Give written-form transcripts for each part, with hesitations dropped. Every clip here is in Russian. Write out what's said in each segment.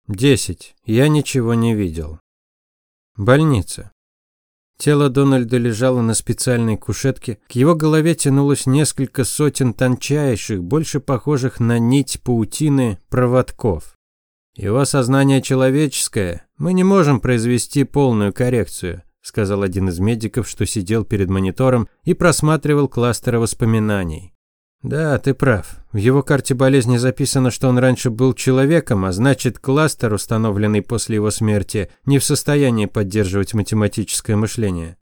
10. Я ничего не видел. Больница. Тело Дональда лежало на специальной кушетке. К его голове тянулось несколько сотен тончайших, больше похожих на нить паутины, проводков. Его сознание человеческое. Мы не можем произвести полную коррекцию, сказал один из медиков, что сидел перед монитором и просматривал кластеры воспоминаний. Да, ты прав. В его карте болезни записано, что он раньше был человеком, а значит, кластер, установленный после его смерти, не в состоянии поддерживать математическое мышление.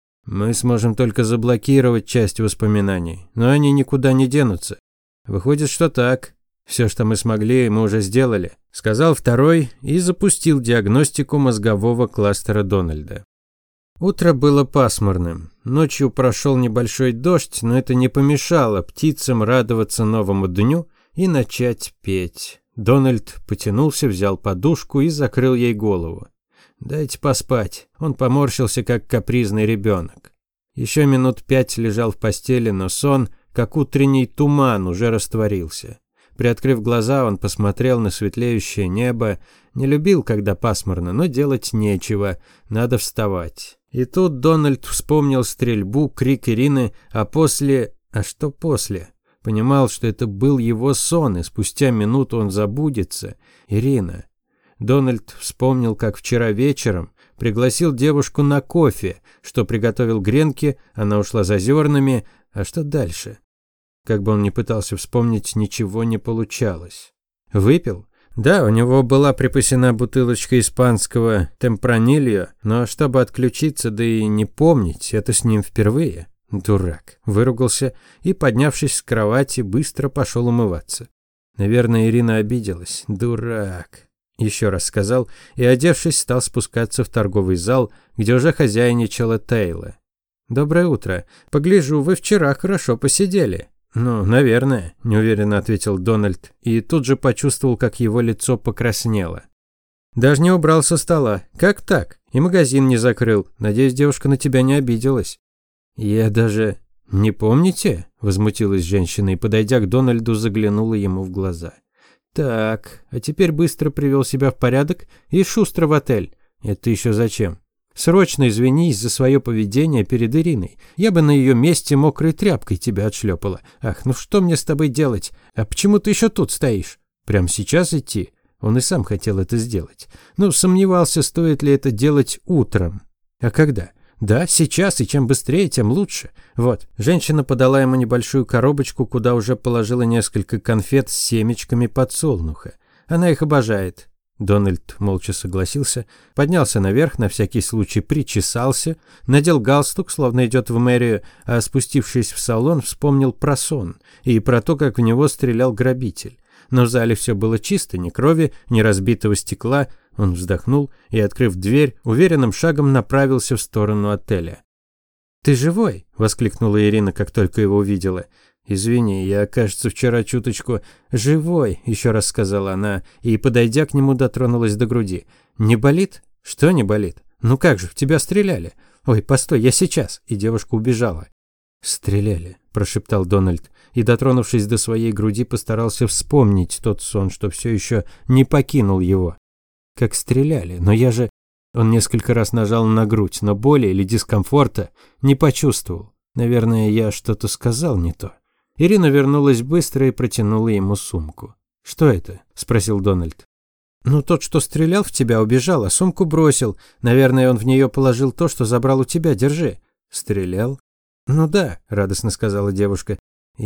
Мы сможем только заблокировать часть воспоминаний, но они никуда не денутся. Выходит, что так. Все, что мы смогли, мы уже сделали, сказал второй и запустил диагностику мозгового кластера Дональда. Утро было пасмурным. Ночью прошел небольшой дождь, но это не помешало птицам радоваться новому дню и начать петь. Дональд потянулся, взял подушку и закрыл ей голову. «Дайте поспать». Он поморщился, как капризный ребенок. Еще минут 5 лежал в постели, но сон, как утренний туман, уже растворился. Приоткрыв глаза, он посмотрел на светлеющее небо. Не любил, когда пасмурно, но делать нечего, надо вставать. И тут Дональд вспомнил стрельбу, крик Ирины, а после... А что после? Понимал, что это был его сон, и спустя минуту он забудется. Ирина. Дональд вспомнил, как вчера вечером пригласил девушку на кофе, что приготовил гренки, она ушла за зернами, а что дальше? Как бы он ни пытался вспомнить, ничего не получалось. Выпил? Да, у него была припасена бутылочка испанского темпранильо, но чтобы отключиться, да и не помнить, это с ним впервые. Дурак. Выругался и, поднявшись с кровати, быстро пошел умываться. Наверное, Ирина обиделась. Дурак. Еще раз сказал и, одевшись, стал спускаться в торговый зал, где уже хозяйничала Тейла. «Доброе утро. Погляжу, вы вчера хорошо посидели». «Ну, наверное», – неуверенно ответил Дональд и тут же почувствовал, как его лицо покраснело. «Даже не убрал со стола. Как так? И магазин не закрыл. Надеюсь, девушка на тебя не обиделась». «Я даже... Не помните?» – возмутилась женщина и, подойдя к Дональду, заглянула ему в глаза. «Так, а теперь быстро привел себя в порядок и шустро в отель. Это еще зачем? Срочно извинись за свое поведение перед Ириной. Я бы на ее месте мокрой тряпкой тебя отшлепала. Ах, ну что мне с тобой делать? А почему ты еще тут стоишь? Прямо сейчас идти?» Он и сам хотел это сделать. Но сомневался, стоит ли это делать утром. А когда? Да, сейчас, и чем быстрее, тем лучше. Вот, женщина подала ему небольшую коробочку, куда уже положила несколько конфет с семечками подсолнуха. Она их обожает. Дональд молча согласился, поднялся наверх, на всякий случай причесался, надел галстук, словно идет в мэрию, а спустившись в салон, вспомнил про сон и про то, как в него стрелял грабитель. Но в зале все было чисто, ни крови, ни разбитого стекла. Он вздохнул и, открыв дверь, уверенным шагом направился в сторону отеля. «Ты живой?» – воскликнула Ирина, как только его увидела. «Извини, я, кажется, вчера чуточку...» «Живой», – еще раз сказала она, и, подойдя к нему, дотронулась до груди. «Не болит?» «Что не болит? Ну как же, в тебя стреляли?» «Ой, постой, я сейчас!» И девушка убежала. «Стреляли», – прошептал Дональд, и, дотронувшись до своей груди, постарался вспомнить тот сон, что все еще не покинул его. «Как стреляли, но я же...» Он несколько раз нажал на грудь, но боли или дискомфорта не почувствовал. «Наверное, я что-то сказал не то». Ирина вернулась быстро и протянула ему сумку. «Что это?» – спросил Дональд. «Ну, тот, что стрелял в тебя, убежал, а сумку бросил. Наверное, он в нее положил то, что забрал у тебя. Держи». «Стрелял?» «Ну да», – радостно сказала девушка.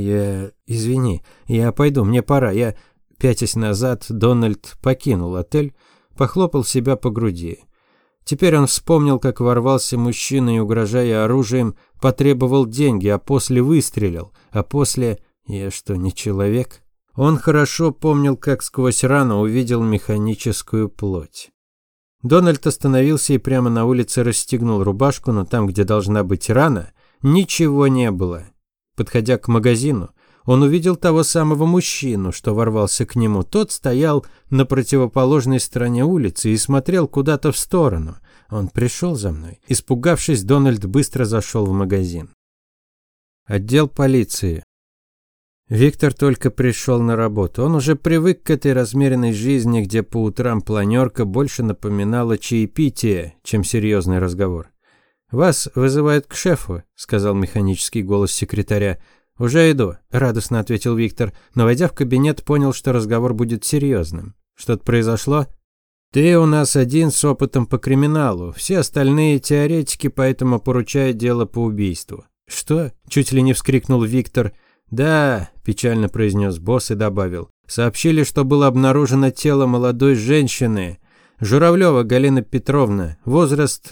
Извини, я пойду, мне пора. Пятясь назад, Дональд покинул отель, похлопал себя по груди. Теперь он вспомнил, как ворвался мужчина и, угрожая оружием, потребовал деньги, а после выстрелил. А после... Я что, не человек? Он хорошо помнил, как сквозь рану увидел механическую плоть. Дональд остановился и прямо на улице расстегнул рубашку, но там, где должна быть рана, ничего не было. Подходя к магазину, он увидел того самого мужчину, что ворвался к нему. Тот стоял на противоположной стороне улицы и смотрел куда-то в сторону. Он пришел за мной. Испугавшись, Дональд быстро зашел в магазин. Отдел полиции. Виктор только пришел на работу. Он уже привык к этой размеренной жизни, где по утрам планерка больше напоминала чаепитие, чем серьезный разговор. «Вас вызывают к шефу», – сказал механический голос секретаря. «Уже иду», – радостно ответил Виктор, но, войдя в кабинет, понял, что разговор будет серьезным. «Что-то произошло?» «Ты у нас один с опытом по криминалу, все остальные теоретики, поэтому поручают дело по убийству». «Что?» – чуть ли не вскрикнул Виктор. «Да», – печально произнес босс и добавил. «Сообщили, что было обнаружено тело молодой женщины, Журавлева Галина Петровна, возраст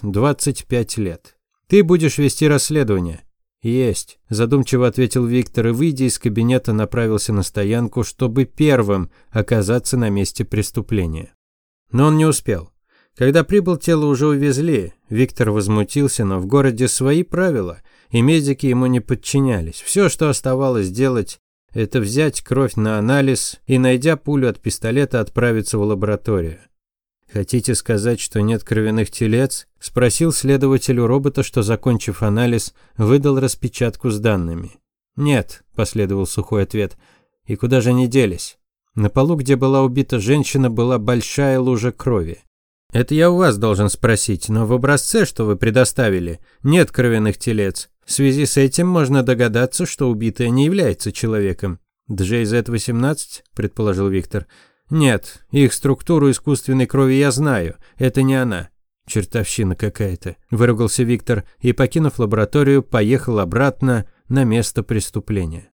25 лет. Ты будешь вести расследование». «Есть», – задумчиво ответил Виктор и, выйдя из кабинета, направился на стоянку, чтобы первым оказаться на месте преступления. Но он не успел. Когда прибыл, тело уже увезли. Виктор возмутился, но в городе свои правила, и медики ему не подчинялись. Все, что оставалось делать, это взять кровь на анализ и, найдя пулю от пистолета, отправиться в лабораторию. «Хотите сказать, что нет кровяных телец?» – спросил следователь у робота, что, закончив анализ, выдал распечатку с данными. «Нет», – последовал сухой ответ. «И куда же они делись?» На полу, где была убита женщина, была большая лужа крови. «Это я у вас должен спросить, но в образце, что вы предоставили, нет кровяных телец. В связи с этим можно догадаться, что убитая не является человеком». «JZ-18?» – предположил Виктор. «Нет, их структуру искусственной крови я знаю. Это не она». «Чертовщина какая-то», – выругался Виктор и, покинув лабораторию, поехал обратно на место преступления.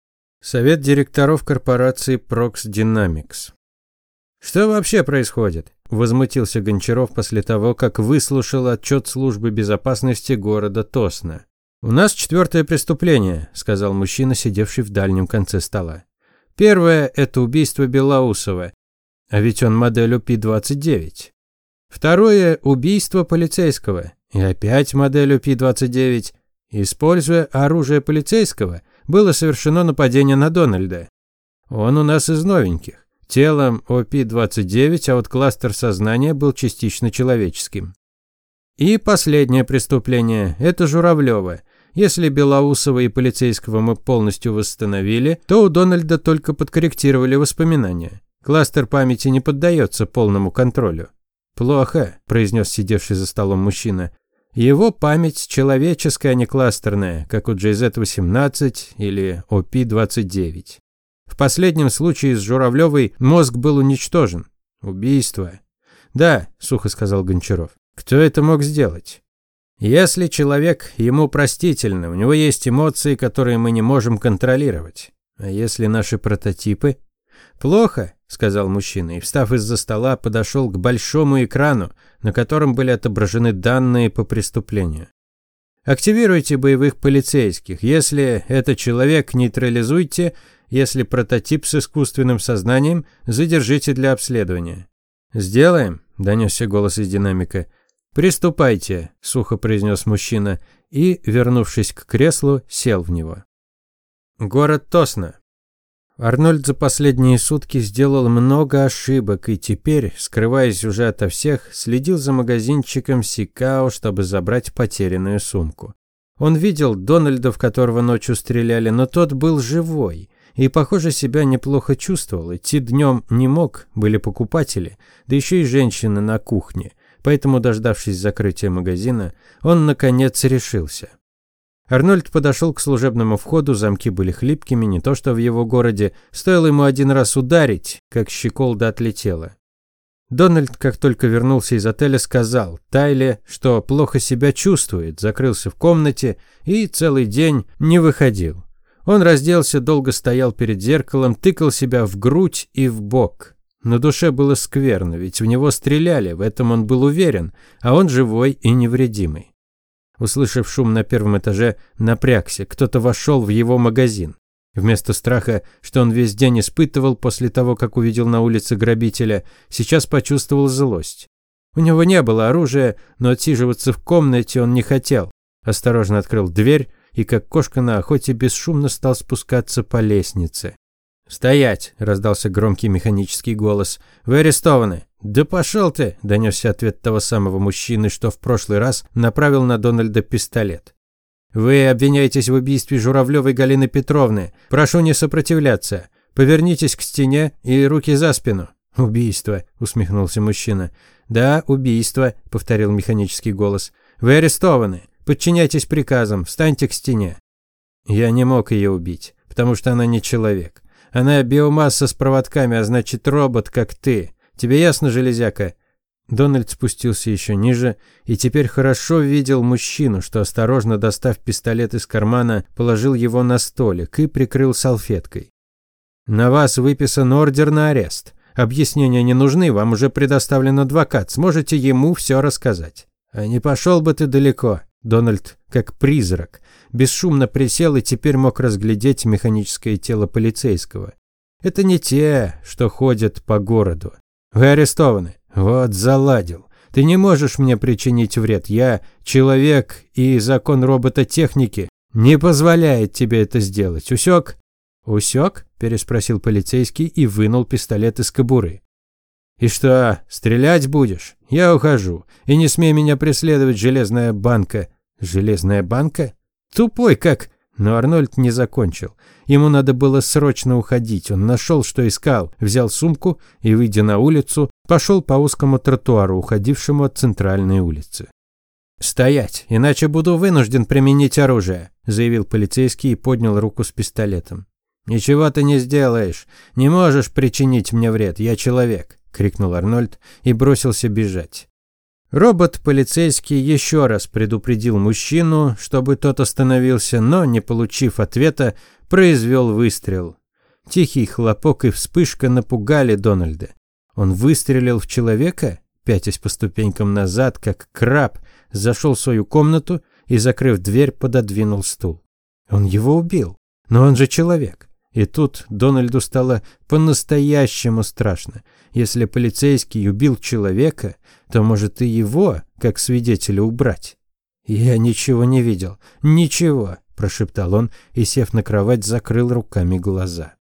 Совет директоров корпорации Prox Dynamics. «Что вообще происходит?» – возмутился Гончаров после того, как выслушал отчет службы безопасности города Тосна. «У нас 4-е преступление», – сказал мужчина, сидевший в дальнем конце стола. «Первое – это убийство Белоусова, а ведь он модель OP-29. Второе – убийство полицейского, и опять модель OP-29. Используя оружие полицейского, было совершено нападение на Дональда. Он у нас из новеньких. Телом OP-29, а вот кластер сознания был частично человеческим. И последнее преступление – это Журавлева. Если Белоусова и полицейского мы полностью восстановили, то у Дональда только подкорректировали воспоминания. Кластер памяти не поддается полному контролю». «Плохо», – произнес сидевший за столом мужчина. «Его память человеческая, а не кластерная, как у JZ-18 или OP-29. В последнем случае с Журавлевой мозг был уничтожен. Убийство». «Да», – сухо сказал Гончаров. «Кто это мог сделать?» «Если человек ему простительно, у него есть эмоции, которые мы не можем контролировать. А если наши прототипы?» «Плохо», – сказал мужчина и, встав из-за стола, подошел к большому экрану, на котором были отображены данные по преступлению. «Активируйте боевых полицейских. Если это человек, нейтрализуйте. Если прототип с искусственным сознанием, задержите для обследования». «Сделаем», – донесся голос из динамика. «Приступайте», – сухо произнес мужчина и, вернувшись к креслу, сел в него. Город Тосна. Арнольд за последние сутки сделал много ошибок и теперь, скрываясь уже ото всех, следил за магазинчиком Сикао, чтобы забрать потерянную сумку. Он видел Дональда, в которого ночью стреляли, но тот был живой и, похоже, себя неплохо чувствовал. Идти днем не мог, были покупатели, да еще и женщины на кухне. Поэтому, дождавшись закрытия магазина, он, наконец, решился. Арнольд подошел к служебному входу, замки были хлипкими, не то что в его городе. Стоило ему один раз ударить, как щеколда отлетела. Дональд, как только вернулся из отеля, сказал Тайле, что плохо себя чувствует, закрылся в комнате и целый день не выходил. Он разделся, долго стоял перед зеркалом, тыкал себя в грудь и в бок. На душе было скверно, ведь в него стреляли, в этом он был уверен, а он живой и невредимый. Услышав шум на первом этаже, напрягся, кто-то вошел в его магазин. Вместо страха, что он весь день испытывал после того, как увидел на улице грабителя, сейчас почувствовал злость. У него не было оружия, но отсиживаться в комнате он не хотел. Осторожно открыл дверь и, как кошка на охоте, бесшумно стал спускаться по лестнице. «Стоять!» – раздался громкий механический голос. «Вы арестованы!» «Да пошел ты!» – донесся ответ того самого мужчины, что в прошлый раз направил на Дональда пистолет. Вы обвиняетесь в убийстве Журавлевой Галины Петровны. Прошу не сопротивляться. Повернитесь к стене и руки за спину». «Убийство», – усмехнулся мужчина. «Да, убийство», – повторил механический голос. «Вы арестованы. Подчиняйтесь приказам. Встаньте к стене». Я не мог ее убить, потому что она не человек. Она биомасса с проводками, а значит робот, как ты. Тебе ясно, железяка?» Дональд спустился еще ниже и теперь хорошо видел мужчину, что, осторожно достав пистолет из кармана, положил его на столик и прикрыл салфеткой. «На вас выписан ордер на арест. Объяснения не нужны, вам уже предоставлен адвокат. Сможете ему все рассказать». «А не пошел бы ты далеко». Дональд, как призрак, бесшумно присел и теперь мог разглядеть механическое тело полицейского. «Это не те, что ходят по городу. Вы арестованы». «Вот заладил. Ты не можешь мне причинить вред. Я человек, и закон робототехники не позволяет тебе это сделать. Усек?» «Усек?» – переспросил полицейский и вынул пистолет из кобуры. «И что, стрелять будешь? Я ухожу. И не смей меня преследовать, железная банка». «Железная банка? Тупой как...» Но Арнольд не закончил. Ему надо было срочно уходить. Он нашел, что искал, взял сумку и, выйдя на улицу, пошел по узкому тротуару, уходившему от центральной улицы. «Стоять, иначе буду вынужден применить оружие», – заявил полицейский и поднял руку с пистолетом. «Ничего ты не сделаешь. Не можешь причинить мне вред. Я человек», – крикнул Арнольд и бросился бежать. Робот-полицейский еще раз предупредил мужчину, чтобы тот остановился, но, не получив ответа, произвел выстрел. Тихий хлопок и вспышка напугали Дональда. Он выстрелил в человека, пятясь по ступенькам назад, как краб, зашел в свою комнату и, закрыв дверь, пододвинул стул. Он его убил, но он же человек. И тут Дональду стало по-настоящему страшно. Если полицейский убил человека, то может и его, как свидетеля, убрать. «Я ничего не видел. Ничего», – прошептал он и, сев на кровать, закрыл руками глаза.